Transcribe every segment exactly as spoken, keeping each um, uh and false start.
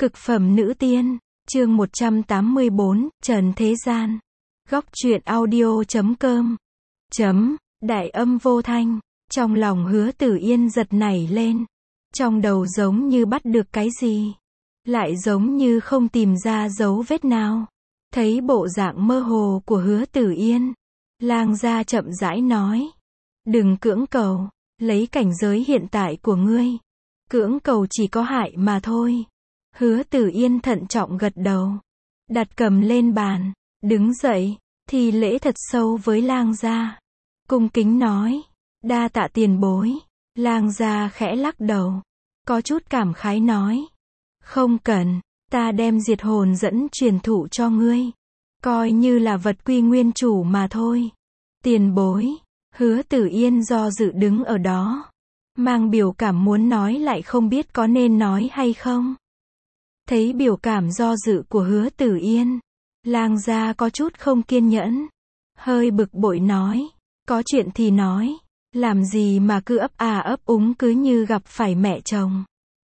Cực phẩm nữ tiên, chương một trăm tám mươi bốn, Trần Thế Gian. Góc truyện audio chấm com. Chấm, đại âm vô thanh, trong lòng Hứa Tử Yên giật nảy lên. Trong đầu giống như bắt được cái gì, lại giống như không tìm ra dấu vết nào. Thấy bộ dạng mơ hồ của Hứa Tử Yên, Lang gia chậm rãi nói, đừng cưỡng cầu, lấy cảnh giới hiện tại của ngươi, cưỡng cầu chỉ có hại mà thôi. Hứa Tử Yên thận trọng gật đầu, đặt cầm lên bàn, đứng dậy, thi lễ thật sâu với Lang gia, cung kính nói, đa tạ tiền bối. Lang gia khẽ lắc đầu, có chút cảm khái nói, không cần, ta đem diệt hồn dẫn truyền thụ cho ngươi, coi như là vật quy nguyên chủ mà thôi. Tiền bối. Hứa Tử Yên do dự đứng ở đó, mang biểu cảm muốn nói lại không biết có nên nói hay không. Thấy biểu cảm do dự của Hứa Tử Yên, Lang gia có chút không kiên nhẫn, hơi bực bội nói, có chuyện thì nói, làm gì mà cứ ấp à ấp úng cứ như gặp phải mẹ chồng.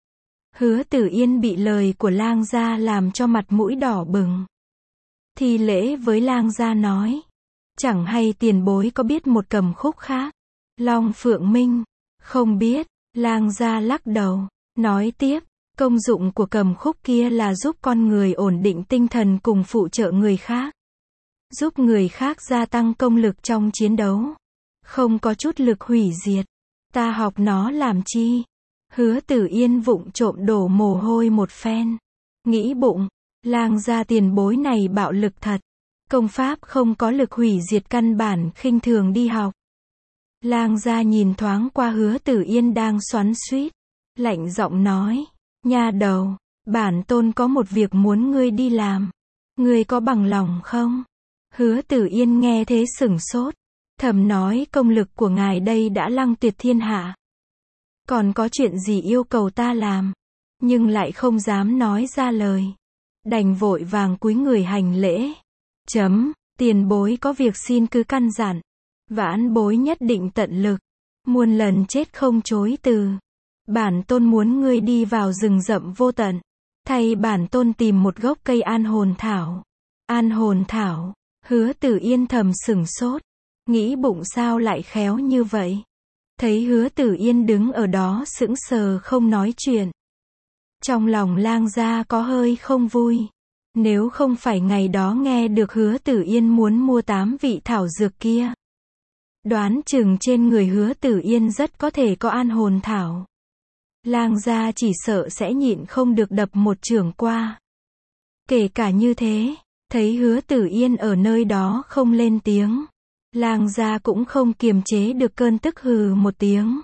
Hứa Tử Yên bị lời của Lang gia làm cho mặt mũi đỏ bừng. Thi lễ với Lang gia nói, chẳng hay tiền bối có biết một cầm khúc khác, Long Phượng Minh. Không biết. Lang gia lắc đầu, nói tiếp, công dụng của cầm khúc kia là giúp con người ổn định tinh thần cùng phụ trợ người khác, giúp người khác gia tăng công lực trong chiến đấu, không có chút lực hủy diệt. Ta học nó làm chi? Hứa Tử Yên vụng trộm đổ mồ hôi một phen, nghĩ bụng, Lang gia tiền bối này bạo lực thật, công pháp không có lực hủy diệt căn bản khinh thường đi học. Lang gia nhìn thoáng qua Hứa Tử Yên đang xoắn xuýt, lạnh giọng nói, nha đầu, bản tôn có một việc muốn ngươi đi làm, ngươi có bằng lòng không? Hứa Tử Yên nghe thế sửng sốt, thầm nói công lực của ngài đây đã lăng tuyệt thiên hạ, còn có chuyện gì yêu cầu ta làm, nhưng lại không dám nói ra lời, đành vội vàng cúi người hành lễ. Chấm, tiền bối có việc xin cứ căn dặn, vãn bối nhất định tận lực, muôn lần chết không chối từ. Bản tôn muốn ngươi đi vào rừng rậm vô tận, thay bản tôn tìm một gốc cây an hồn thảo. An hồn thảo? Hứa Tử Yên thầm sửng sốt, nghĩ bụng sao lại khéo như vậy. Thấy Hứa Tử Yên đứng ở đó sững sờ không nói chuyện, trong lòng Lang gia có hơi không vui. Nếu không phải ngày đó nghe được Hứa Tử Yên muốn mua tám vị thảo dược kia, đoán chừng trên người Hứa Tử Yên rất có thể có an hồn thảo. Lang gia chỉ sợ sẽ nhịn không được đập một chưởng qua. Kể cả như thế, thấy Hứa Tử Yên ở nơi đó không lên tiếng, Lang gia cũng không kiềm chế được cơn tức hừ một tiếng.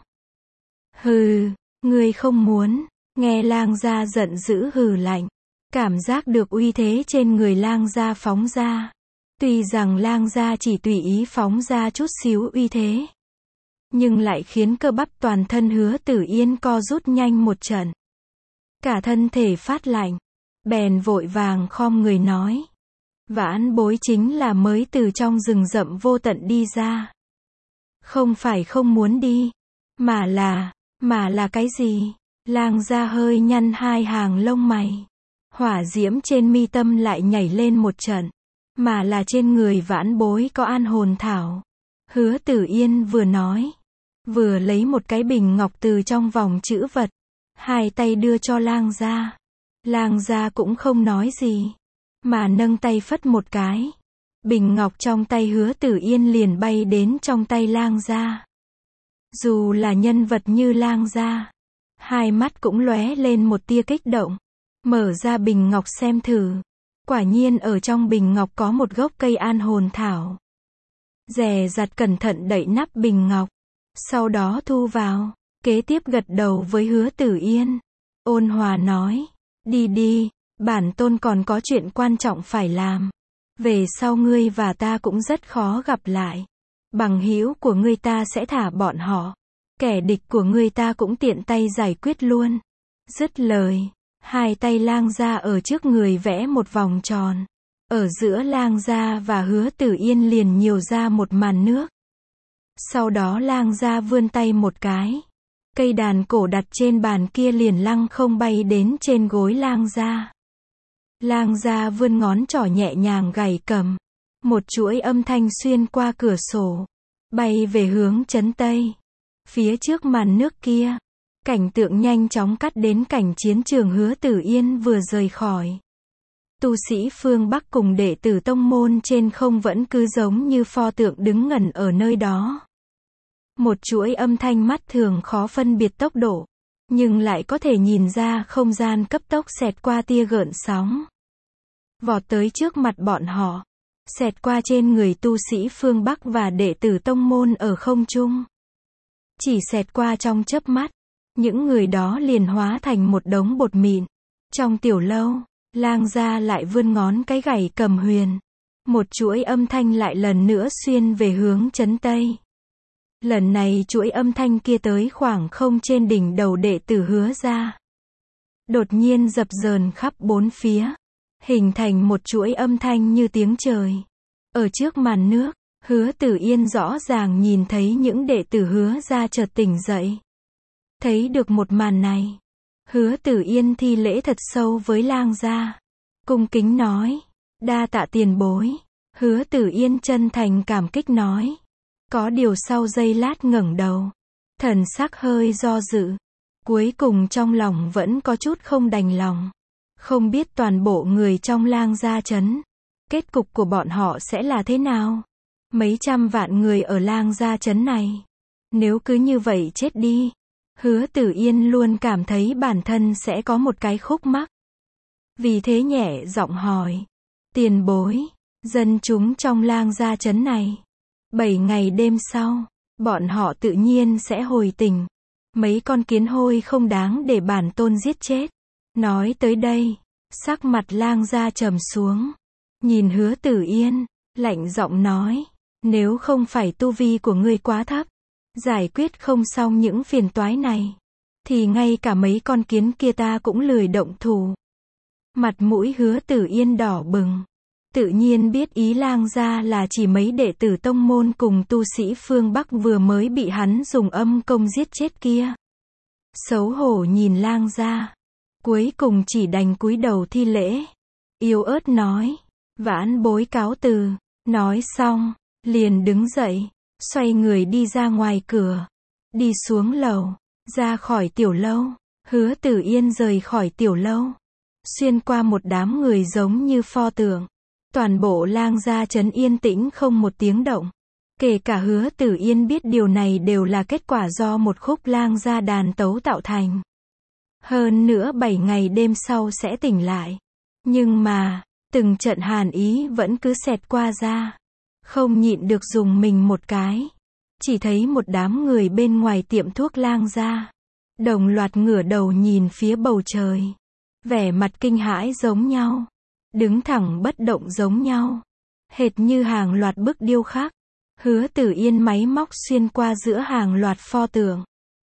Hừ, ngươi không muốn? Nghe Lang gia giận dữ hừ lạnh, cảm giác được uy thế trên người Lang gia phóng ra. Tuy rằng Lang gia chỉ tùy ý phóng ra chút xíu uy thế, nhưng lại khiến cơ bắp toàn thân Hứa Tử Yên co rút nhanh một trận. Cả thân thể phát lạnh, bèn vội vàng khom người nói, vãn bối chính là mới từ trong rừng rậm vô tận đi ra. Không phải không muốn đi, mà là, mà là cái gì? Lang gia hơi nhăn hai hàng lông mày, hỏa diễm trên mi tâm lại nhảy lên một trận, mà là trên người vãn bối có an hồn thảo. Hứa Tử Yên vừa nói, vừa lấy một cái bình ngọc từ trong vòng chữ vật, hai tay đưa cho Lang gia. Lang gia cũng không nói gì, mà nâng tay phất một cái, bình ngọc trong tay Hứa Tử Yên liền bay đến trong tay Lang gia. Dù là nhân vật như Lang gia, hai mắt cũng lóe lên một tia kích động, mở ra bình ngọc xem thử. Quả nhiên ở trong bình ngọc có một gốc cây an hồn thảo. Dè dặt cẩn thận đậy nắp bình ngọc, sau đó thu vào, kế tiếp gật đầu với Hứa Tử Yên, ôn hòa nói, đi đi, bản tôn còn có chuyện quan trọng phải làm. Về sau ngươi và ta cũng rất khó gặp lại. Bằng hữu của ngươi ta sẽ thả bọn họ, kẻ địch của ngươi ta cũng tiện tay giải quyết luôn. Dứt lời, hai tay Lang gia ở trước người vẽ một vòng tròn, ở giữa Lang gia và Hứa Tử Yên liền nhiều ra một màn nước. Sau đó Lang gia vươn tay một cái, Cây đàn cổ đặt trên bàn kia liền lăng không bay đến trên gối lang gia. Lang gia vươn ngón trỏ nhẹ nhàng gảy cầm. Một chuỗi âm thanh xuyên qua cửa sổ, bay về hướng trấn Tây. Phía trước màn nước kia, cảnh tượng nhanh chóng cắt đến cảnh chiến trường Hứa Tử Yên vừa rời khỏi. Tu sĩ phương Bắc cùng đệ tử tông môn trên không vẫn cứ giống như pho tượng đứng ngẩn ở nơi đó. Một chuỗi âm thanh mắt thường khó phân biệt tốc độ, nhưng lại có thể nhìn ra không gian cấp tốc xẹt qua tia gợn sóng. Vọt tới trước mặt bọn họ, xẹt qua trên người tu sĩ phương Bắc và đệ tử tông môn ở không trung. Chỉ xẹt qua trong chớp mắt, những người đó liền hóa thành một đống bột mịn. Trong tiểu lâu, lang gia lại vươn ngón cái gảy cầm huyền. Một chuỗi âm thanh lại lần nữa xuyên về hướng trấn Tây. Lần này chuỗi âm thanh kia tới khoảng không trên đỉnh đầu đệ tử Hứa gia. Đột nhiên dập dờn khắp bốn phía, hình thành một chuỗi âm thanh như tiếng trời. Ở trước màn nước, Hứa Tử Yên rõ ràng nhìn thấy những đệ tử Hứa gia chợt tỉnh dậy. Thấy được một màn này, Hứa Tử Yên thi lễ thật sâu với lang gia, cung kính nói, đa tạ tiền bối. Hứa Tử Yên chân thành cảm kích nói. Có điều sau giây lát ngẩng đầu, thần sắc hơi do dự, cuối cùng trong lòng vẫn có chút không đành lòng. Không biết toàn bộ người trong lang gia trấn, kết cục của bọn họ sẽ là thế nào? Mấy trăm vạn người ở lang gia trấn này, nếu cứ như vậy chết đi, Hứa Tử Yên luôn cảm thấy bản thân sẽ có một cái khúc mắc. Vì thế nhẹ giọng hỏi, tiền bối, dân chúng trong lang gia trấn này, bảy ngày đêm sau, bọn họ tự nhiên sẽ hồi tỉnh. Mấy con kiến hôi không đáng để bản tôn giết chết. Nói tới đây, sắc mặt lang gia trầm xuống, nhìn Hứa Tử Yên, lạnh giọng nói, nếu không phải tu vi của ngươi quá thấp, giải quyết không xong những phiền toái này, thì ngay cả mấy con kiến kia ta cũng lười động thủ. Mặt mũi Hứa Tử Yên đỏ bừng, tự nhiên biết ý lang gia là chỉ mấy đệ tử tông môn cùng tu sĩ phương Bắc vừa mới bị hắn dùng âm công giết chết kia. Xấu hổ nhìn lang gia, cuối cùng chỉ đành cúi đầu thi lễ, yếu ớt nói, vãn bối cáo từ. Nói xong, liền đứng dậy, xoay người đi ra ngoài cửa, đi xuống lầu, ra khỏi tiểu lâu. Hứa Tử Yên rời khỏi tiểu lâu, xuyên qua một đám người giống như pho tượng. Toàn bộ lang gia trấn yên tĩnh không một tiếng động. Kể cả Hứa Tử Yên biết điều này đều là kết quả do một khúc lang gia đàn tấu tạo thành. Hơn nữa bảy ngày đêm sau sẽ tỉnh lại. Nhưng mà, từng trận hàn ý vẫn cứ xẹt qua ra. Không nhịn được dùng mình một cái. Chỉ thấy một đám người bên ngoài tiệm thuốc lang gia, đồng loạt ngửa đầu nhìn phía bầu trời. Vẻ mặt kinh hãi giống nhau. Đứng thẳng bất động giống nhau. Hệt như hàng loạt bức điêu khắc. Hứa Tử Yên máy móc xuyên qua giữa hàng loạt pho tượng.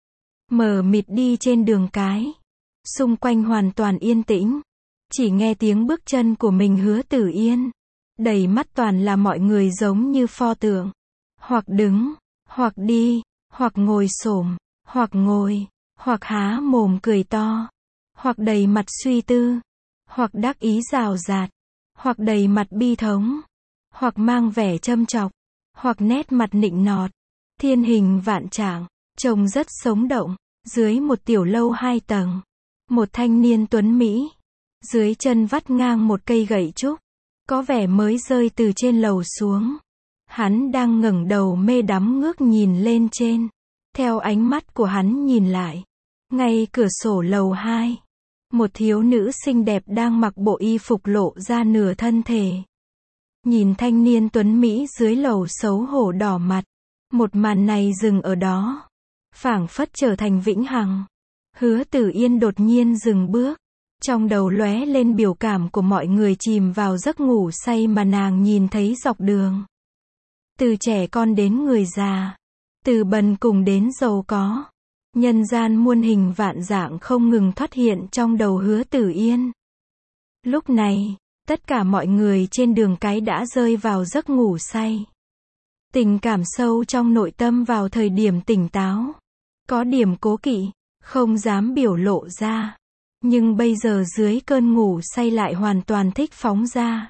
Mờ mịt đi trên đường cái. Xung quanh hoàn toàn yên tĩnh. Chỉ nghe tiếng bước chân của mình Hứa Tử Yên. Đầy mắt toàn là mọi người giống như pho tượng. Hoặc đứng, hoặc đi, hoặc ngồi xổm, hoặc ngồi, hoặc há mồm cười to, hoặc đầy mặt suy tư, hoặc đắc ý rào rạt, hoặc đầy mặt bi thống, hoặc mang vẻ châm chọc, hoặc nét mặt nịnh nọt. Thiên hình vạn trạng, trông rất sống động. Dưới một tiểu lâu hai tầng, một thanh niên tuấn Mỹ, dưới chân vắt ngang một cây gậy trúc, có vẻ mới rơi từ trên lầu xuống. Hắn đang ngẩng đầu mê đắm ngước nhìn lên trên. Theo ánh mắt của hắn nhìn lại, ngay cửa sổ lầu hai, một thiếu nữ xinh đẹp đang mặc bộ y phục lộ ra nửa thân thể. Nhìn thanh niên tuấn Mỹ dưới lầu xấu hổ đỏ mặt. Một màn này dừng ở đó, phảng phất trở thành vĩnh hằng. Hứa Tử Yên đột nhiên dừng bước. Trong đầu lóe lên biểu cảm của mọi người chìm vào giấc ngủ say mà nàng nhìn thấy dọc đường. Từ trẻ con đến người già, từ bần cùng đến giàu có, nhân gian muôn hình vạn dạng không ngừng thoát hiện trong đầu Hứa Tử Yên. Lúc này, tất cả mọi người trên đường cái đã rơi vào giấc ngủ say. Tình cảm sâu trong nội tâm vào thời điểm tỉnh táo. có điểm cố kỵ, không dám biểu lộ ra. Nhưng bây giờ dưới cơn ngủ say lại hoàn toàn thích phóng ra.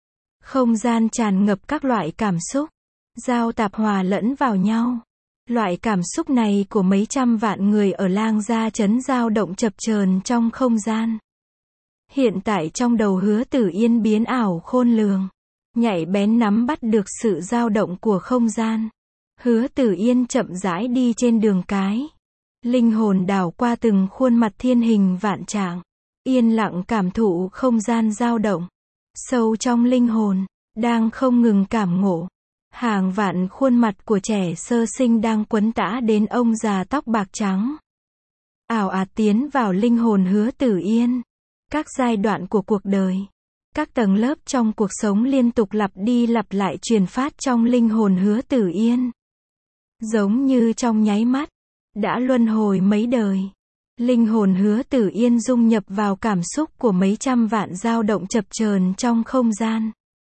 Không gian tràn ngập các loại cảm xúc, giao tạp hòa lẫn vào nhau. Loại cảm xúc này của mấy trăm vạn người ở Lang Gia Trấn dao động chập chờn trong không gian. Hiện tại trong đầu Hứa Tử Yên biến ảo khôn lường, nhạy bén nắm bắt được sự dao động của không gian. Hứa Tử Yên chậm rãi đi trên đường cái. Linh hồn đảo qua từng khuôn mặt thiên hình vạn trạng, yên lặng cảm thụ không gian dao động. Sâu trong linh hồn, đang không ngừng cảm ngộ. Hàng vạn khuôn mặt của trẻ sơ sinh đang quấn tã đến ông già tóc bạc trắng. Ảo ạt tiến vào linh hồn Hứa Tử Yên. Các giai đoạn của cuộc đời, các tầng lớp trong cuộc sống liên tục lặp đi lặp lại truyền phát trong linh hồn Hứa Tử Yên. Giống như trong nháy mắt, đã luân hồi mấy đời. Linh hồn Hứa Tử Yên dung nhập vào cảm xúc của mấy trăm vạn dao động chập chờn trong không gian.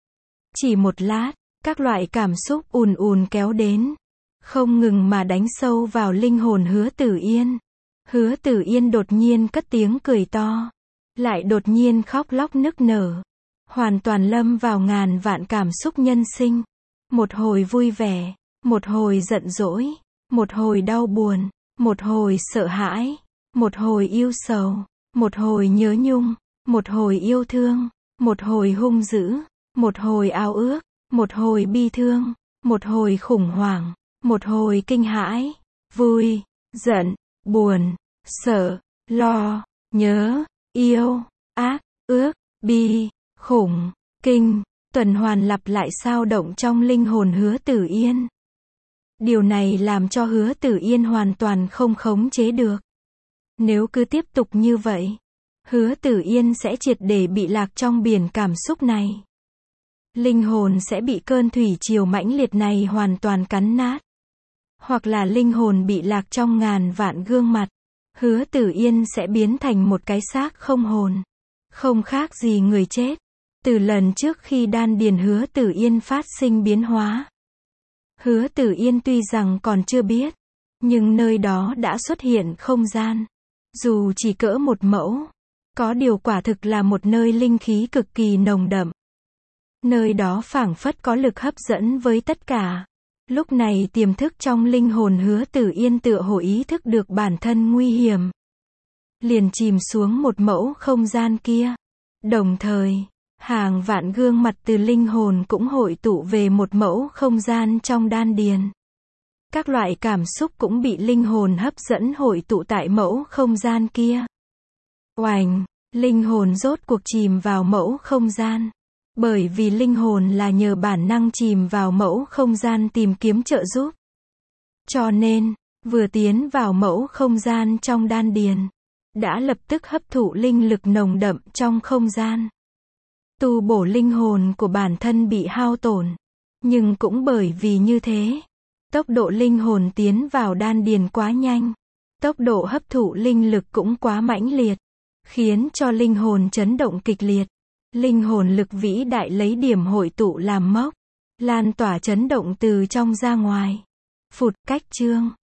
Chỉ một lát, các loại cảm xúc ùn ùn kéo đến, không ngừng mà đánh sâu vào linh hồn Hứa Tử Yên. Hứa Tử Yên đột nhiên cất tiếng cười to, lại đột nhiên khóc lóc nức nở, hoàn toàn lâm vào ngàn vạn cảm xúc nhân sinh. Một hồi vui vẻ, một hồi giận dỗi, một hồi đau buồn, một hồi sợ hãi, một hồi yêu sầu, một hồi nhớ nhung, một hồi yêu thương, một hồi hung dữ, một hồi ao ước, một hồi bi thương, một hồi khủng hoảng, một hồi kinh hãi, vui, giận, buồn, sợ, lo, nhớ, yêu, ác, ước, bi, khủng, kinh, tuần hoàn lặp lại xao động trong linh hồn Hứa Tử Yên. Điều này làm cho Hứa Tử Yên hoàn toàn không khống chế được. Nếu cứ tiếp tục như vậy, Hứa Tử Yên sẽ triệt để bị lạc trong biển cảm xúc này. Linh hồn sẽ bị cơn thủy triều mãnh liệt này hoàn toàn cắn nát. Hoặc là linh hồn bị lạc trong ngàn vạn gương mặt. Hứa Tử Yên sẽ biến thành một cái xác không hồn. Không khác gì người chết. Từ lần trước khi đan điền Hứa Tử Yên phát sinh biến hóa. Hứa Tử Yên tuy rằng còn chưa biết, nhưng nơi đó đã xuất hiện không gian. Dù chỉ cỡ một mẫu, có điều quả thực là một nơi linh khí cực kỳ nồng đậm. Nơi đó phảng phất có lực hấp dẫn với tất cả. Lúc này tiềm thức trong linh hồn Hứa Tử Yên tựa hồ ý thức được bản thân nguy hiểm. Liền chìm xuống một mẫu không gian kia. Đồng thời, hàng vạn gương mặt từ linh hồn cũng hội tụ về một mẫu không gian trong đan điền. Các loại cảm xúc cũng bị linh hồn hấp dẫn hội tụ tại mẫu không gian kia. Oành, linh hồn rốt cuộc chìm vào mẫu không gian. Bởi vì linh hồn là nhờ bản năng chìm vào mẫu không gian tìm kiếm trợ giúp. Cho nên, vừa tiến vào mẫu không gian trong đan điền, đã lập tức hấp thụ linh lực nồng đậm trong không gian. Tu bổ linh hồn của bản thân bị hao tổn. Nhưng cũng bởi vì như thế, tốc độ linh hồn tiến vào đan điền quá nhanh. Tốc độ hấp thụ linh lực cũng quá mãnh liệt, khiến cho linh hồn chấn động kịch liệt. Linh hồn lực vĩ đại lấy điểm hội tụ làm mốc, lan tỏa chấn động từ trong ra ngoài. Phụt, cách chương.